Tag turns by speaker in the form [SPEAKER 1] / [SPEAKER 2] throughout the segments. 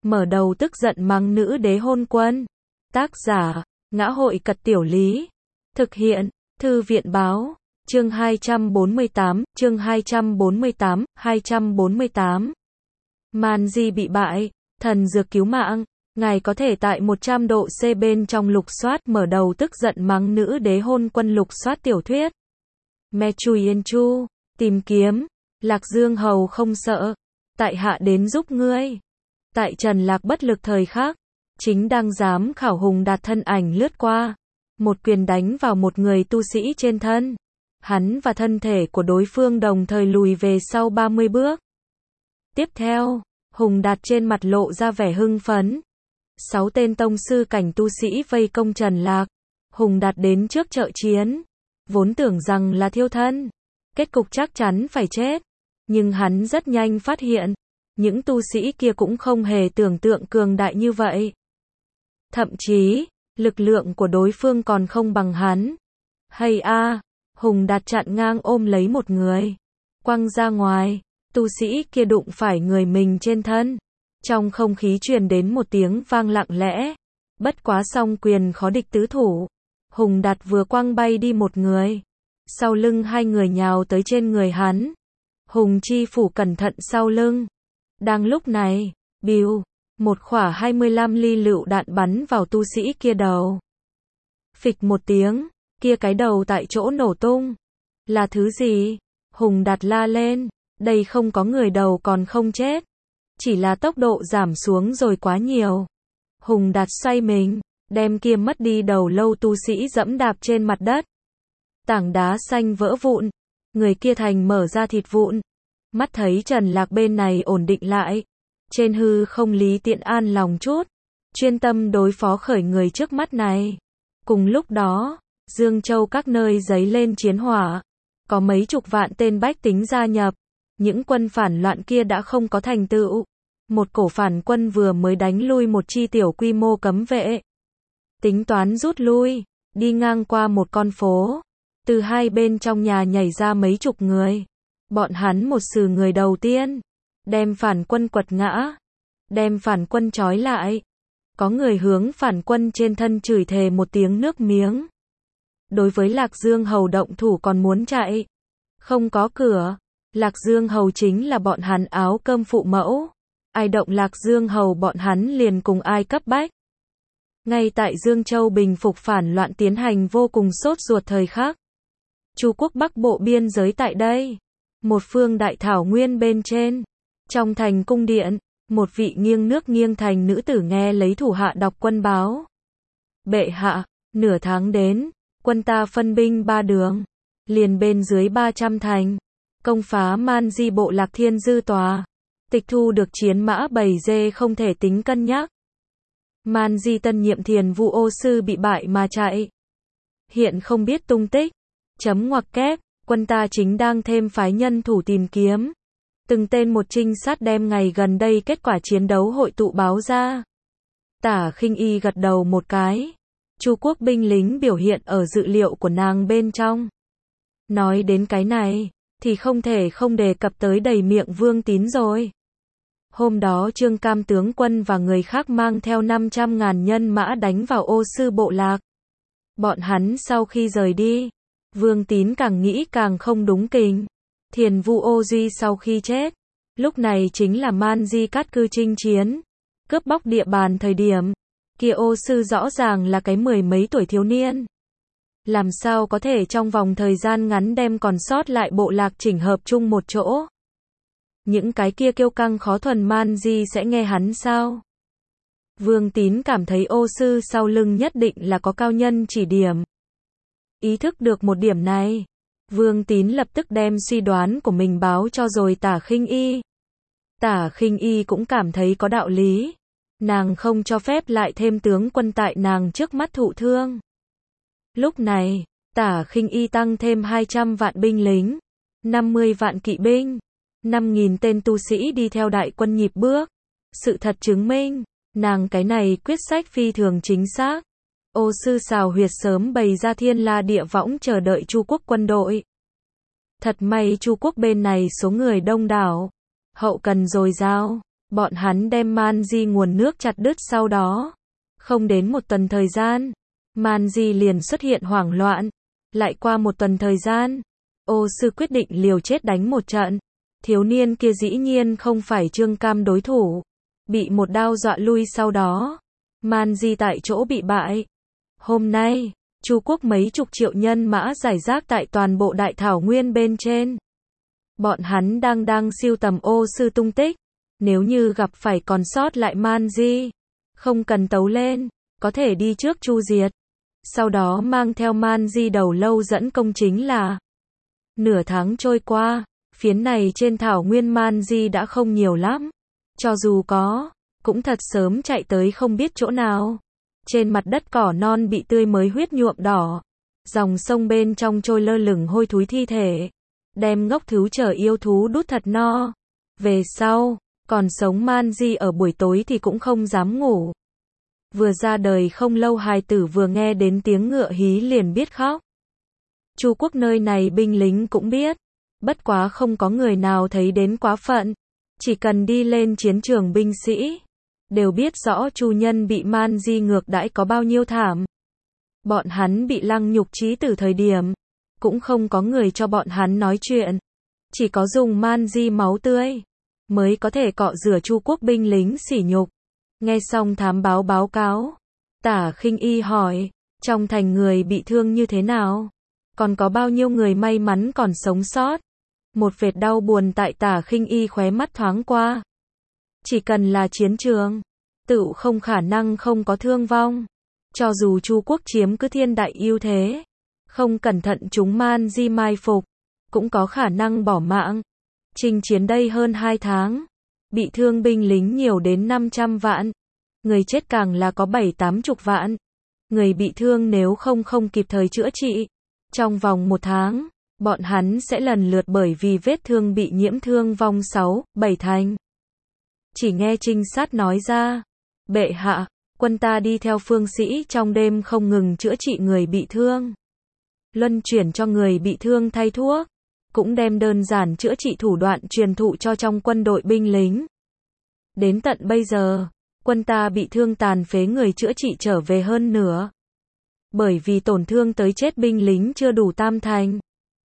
[SPEAKER 1] mở đầu tức giận mắng nữ đế hôn quân. Tác giả, Ngã hội Cật Tiểu Lý. Thực hiện, Thư viện Báo. Chương 248, chương 248. Man Di bị bại, thần dược cứu mạng. Ngài có thể tại 100 độ C bên trong lục soát mở đầu tức giận mắng nữ đế hôn quân lục soát tiểu thuyết. Me Chui Yên Chu, tìm kiếm, Lạc Dương Hầu không sợ, tại hạ đến giúp ngươi. Tại Trần Lạc bất lực thời khắc, chính đang giám khảo Hùng Đạt thân ảnh lướt qua, một quyền đánh vào một người tu sĩ trên thân. Hắn và thân thể của đối phương đồng thời lùi về sau 30 bước. Tiếp theo, Hùng Đạt trên mặt lộ ra vẻ hưng phấn. 6 tên tông sư cảnh tu sĩ vây công Trần Lạc. Hùng Đạt đến trước trợ chiến, vốn tưởng rằng là thiêu thân, kết cục chắc chắn phải chết. Nhưng hắn rất nhanh phát hiện, những tu sĩ kia cũng không hề tưởng tượng cường đại như vậy. Thậm chí, lực lượng của đối phương còn không bằng hắn. Hay a, Hùng Đạt chặn ngang ôm lấy một người, quăng ra ngoài, tu sĩ kia đụng phải người mình trên thân. Trong không khí truyền đến một tiếng vang lặng lẽ. Bất quá song quyền khó địch tứ thủ. Hùng Đạt vừa quăng bay đi một người, sau lưng hai người nhào tới trên người hắn. Hùng chi phủ cẩn thận sau lưng. Đang lúc này, bìu, một khỏa 25 ly lựu đạn bắn vào tu sĩ kia đầu. Phịch một tiếng, kia cái đầu tại chỗ nổ tung. Là thứ gì? Hùng Đạt la lên, đây không có người đầu còn không chết. Chỉ là tốc độ giảm xuống rồi quá nhiều. Hùng Đạt xoay mình, đem kia mất đi đầu lâu tu sĩ dẫm đạp trên mặt đất. Tảng đá xanh vỡ vụn, người kia thành mở ra thịt vụn. Mắt thấy Trần Lạc bên này ổn định lại, trên hư không Lý Tiện an lòng chút, chuyên tâm đối phó khởi người trước mắt này. Cùng lúc đó, Dương Châu các nơi giấy lên chiến hỏa, có mấy chục vạn tên bách tính gia nhập. Những quân phản loạn kia đã không có thành tựu. Một cổ phản quân vừa mới đánh lui một chi tiểu quy mô cấm vệ. Tính toán rút lui, đi ngang qua một con phố. Từ hai bên trong nhà nhảy ra mấy chục người. Bọn hắn một sừ người đầu tiên, đem phản quân quật ngã, đem phản quân trói lại. Có người hướng phản quân trên thân chửi thề một tiếng nước miếng. Đối với Lạc Dương Hầu động thủ còn muốn chạy. Không có cửa. Lạc Dương Hầu chính là bọn hắn áo cơm phụ mẫu. Ai động Lạc Dương Hầu bọn hắn liền cùng ai cấp bách. Ngay tại Dương Châu bình phục phản loạn tiến hành vô cùng sốt ruột thời khắc. Chu quốc Bắc Bộ biên giới tại đây. Một phương đại thảo nguyên bên trên. Trong thành cung điện, một vị nghiêng nước nghiêng thành nữ tử nghe lấy thủ hạ đọc quân báo. Bệ hạ, nửa tháng đến, quân ta phân binh 3 đường. Liền bên dưới 300 thành. Công phá Man Di bộ lạc Thiên Dư Tòa. Tịch thu được chiến mã bầy dê không thể tính cân nhắc. Man Di tân nhiệm Thiền Vu Ô Sư bị bại mà chạy. Hiện không biết tung tích. Chấm ngoặc kép, quân ta chính đang thêm phái nhân thủ tìm kiếm. Từng tên một trinh sát đem ngày gần đây kết quả chiến đấu hội tụ báo ra. Tả Khinh Y gật đầu một cái. Chu quốc binh lính biểu hiện ở dự liệu của nàng bên trong. Nói đến cái này, thì không thể không đề cập tới đầy miệng Vương Tín rồi. Hôm đó Trương Cam tướng quân và người khác mang theo 500.000 nhân mã đánh vào Ô Sư bộ lạc. Bọn hắn sau khi rời đi, Vương Tín càng nghĩ càng không đúng kình. Thiền Vu Ô Duy sau khi chết, lúc này chính là Man Di cát cư chinh chiến, cướp bóc địa bàn thời điểm. Kia Ô Sư rõ ràng là cái 10 mấy tuổi thiếu niên. Làm sao có thể trong vòng thời gian ngắn đem còn sót lại bộ lạc chỉnh hợp chung một chỗ? Những cái kia kiêu căng khó thuần Man Di sẽ nghe hắn sao? Vương Tín cảm thấy Ô Sư sau lưng nhất định là có cao nhân chỉ điểm. Ý thức được một điểm này, Vương Tín lập tức đem suy đoán của mình báo cho rồi Tả Khinh Y. Tả Khinh Y cũng cảm thấy có đạo lý. Nàng không cho phép lại thêm tướng quân tại nàng trước mắt thụ thương. Lúc này, Tả Khinh Y tăng thêm 200 vạn binh lính, 50 vạn kỵ binh, 5.000 tên tu sĩ đi theo đại quân nhịp bước. Sự thật chứng minh, nàng cái này quyết sách phi thường chính xác. Ô Sư xào huyệt sớm bày ra thiên la địa võng chờ đợi Chu quốc quân đội. Thật may Chu quốc bên này số người đông đảo, hậu cần dồi dào, Bọn hắn đem Man Di nguồn nước chặt đứt sau đó. Không đến một tuần thời gian, Man Di liền xuất hiện hoảng loạn. Lại qua một tuần thời gian, Ô sư quyết định liều chết đánh một trận. Thiếu niên kia dĩ nhiên không phải Trương Cam đối thủ. Bị một đao dọa lui sau đó. Man Di tại chỗ bị bại. Hôm nay, Chu quốc mấy chục triệu nhân mã rải rác tại toàn bộ đại thảo nguyên bên trên. Bọn hắn đang siêu tầm Ô sư tung tích. Nếu như gặp phải còn sót lại Man Di, không cần tấu lên, có thể đi trước chu diệt. Sau đó mang theo Man Di đầu lâu dẫn công chính là. Nửa tháng trôi qua, phiến này trên thảo nguyên Man Di đã không nhiều lắm. Cho dù có, cũng thật sớm chạy tới không biết chỗ nào. Trên mặt đất cỏ non bị tươi mới huyết nhuộm đỏ. Dòng sông bên trong trôi lơ lửng hôi thúi thi thể. Đem ngốc thú chờ yêu thú đút thật no. Về sau, còn sống Man Di ở buổi tối thì cũng không dám ngủ. Vừa ra đời không lâu hài tử vừa nghe đến tiếng ngựa hí liền biết khóc. Chu quốc nơi này binh lính cũng biết. Bất quá không có người nào thấy đến quá phận. Chỉ cần đi lên chiến trường binh sĩ. Đều biết rõ Chu nhân bị Man Di ngược đãi có bao nhiêu thảm. Bọn hắn bị lăng nhục chí tử thời điểm. Cũng không có người cho bọn hắn nói chuyện. Chỉ có dùng Man Di máu tươi. Mới có thể cọ rửa Chu quốc binh lính sỉ nhục. Nghe xong thám báo cáo. Tả Khinh Y hỏi. Trong thành người bị thương như thế nào? Còn có bao nhiêu người may mắn còn sống sót? Một vệt đau buồn tại Tả Khinh Y khóe mắt thoáng qua. Chỉ cần là chiến trường, tựu không khả năng không có thương vong. Cho dù Chu quốc chiếm cứ thiên đại ưu thế, không cẩn thận chúng Man Di mai phục, cũng có khả năng bỏ mạng. Chinh chiến đây hơn 2 tháng, bị thương binh lính nhiều đến 500 vạn, người chết càng là có 7-80 vạn. Người bị thương nếu không kịp thời chữa trị, trong vòng 1 tháng, bọn hắn sẽ lần lượt bởi vì vết thương bị nhiễm thương vong 6-7 thành. Chỉ nghe trinh sát nói ra, bệ hạ, quân ta đi theo phương sĩ trong đêm không ngừng chữa trị người bị thương. Luân chuyển cho người bị thương thay thuốc, cũng đem đơn giản chữa trị thủ đoạn truyền thụ cho trong quân đội binh lính. Đến tận bây giờ, quân ta bị thương tàn phế người chữa trị trở về hơn nửa. Bởi vì tổn thương tới chết binh lính chưa đủ tam thành.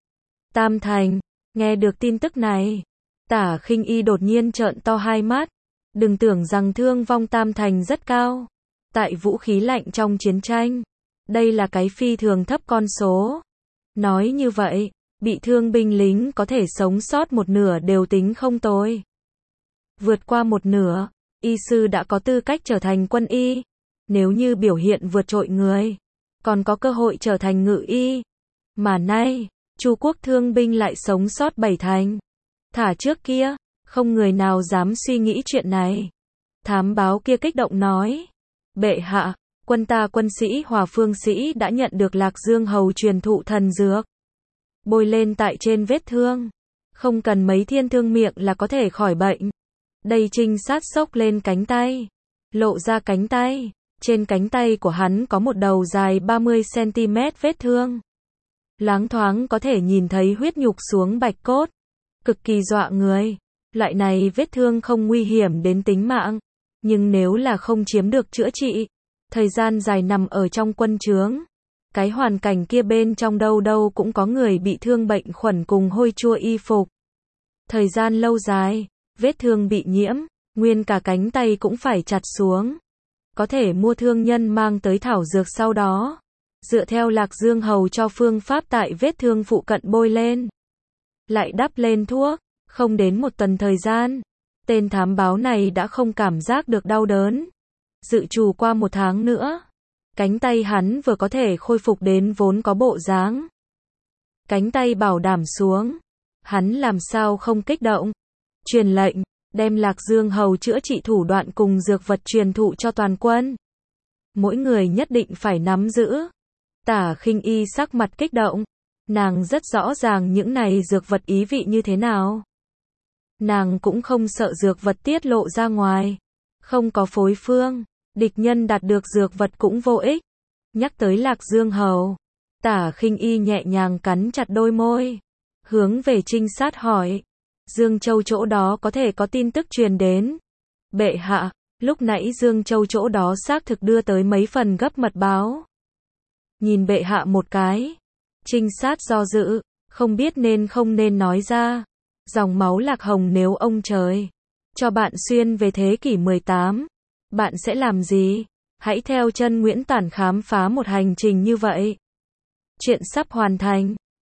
[SPEAKER 1] Tam thành, nghe được tin tức này, Tả Khinh Y đột nhiên trợn to hai mắt. Đừng tưởng rằng thương vong tam thành rất cao. Tại vũ khí lạnh trong chiến tranh, đây là cái phi thường thấp con số. Nói như vậy, bị thương binh lính có thể sống sót một nửa đều tính không tồi. Vượt qua một nửa, y sư đã có tư cách trở thành quân y. Nếu như biểu hiện vượt trội người, còn có cơ hội trở thành ngự y. Mà nay, Chu quốc thương binh lại sống sót 7 thành. Thả trước kia, không người nào dám suy nghĩ chuyện này. Thám báo kia kích động nói, bệ hạ, quân ta quân sĩ Hòa Phương sĩ đã nhận được Lạc Dương hầu truyền thụ thần dược. Bôi lên tại trên vết thương. Không cần mấy thiên thương miệng là có thể khỏi bệnh. Đây trinh sát xốc lên cánh tay. Lộ ra cánh tay. Trên cánh tay của hắn có một đầu dài 30cm vết thương. Loáng thoáng có thể nhìn thấy huyết nhục xuống bạch cốt. Cực kỳ dọa người. Loại này vết thương không nguy hiểm đến tính mạng. Nhưng nếu là không chiếm được chữa trị, thời gian dài nằm ở trong quân trướng, cái hoàn cảnh kia bên trong đâu đâu cũng có người bị thương bệnh khuẩn cùng hôi chua y phục. Thời gian lâu dài, vết thương bị nhiễm, nguyên cả cánh tay cũng phải chặt xuống. Có thể mua thương nhân mang tới thảo dược sau đó. Dựa theo Lạc Dương hầu cho phương pháp tại vết thương phụ cận bôi lên. Lại đắp lên thuốc, không đến một tuần thời gian. Tên thám báo này đã không cảm giác được đau đớn. Dự trù qua 1 tháng nữa, cánh tay hắn vừa có thể khôi phục đến vốn có bộ dáng. Cánh tay bảo đảm xuống, hắn làm sao không kích động. Truyền lệnh, đem Lạc Dương hầu chữa trị thủ đoạn cùng dược vật truyền thụ cho toàn quân. Mỗi người nhất định phải nắm giữ. Tả Khinh Y sắc mặt kích động. Nàng rất rõ ràng những này dược vật ý vị như thế nào. Nàng cũng không sợ dược vật tiết lộ ra ngoài. Không có phối phương, địch nhân đạt được dược vật cũng vô ích. Nhắc tới Lạc Dương hầu, Tả Khinh Y nhẹ nhàng cắn chặt đôi môi. Hướng về trinh sát hỏi. Dương Châu chỗ đó có thể có tin tức truyền đến. Bệ hạ, lúc nãy Dương Châu chỗ đó xác thực đưa tới mấy phần gấp mật báo. Nhìn bệ hạ một cái. Trinh sát do dự, không biết nên không nên nói ra. Dòng máu Lạc Hồng nếu ông trời cho bạn xuyên về thế kỷ 18, bạn sẽ làm gì? Hãy theo chân Nguyễn Tản khám phá một hành trình như vậy. Chuyện sắp hoàn thành.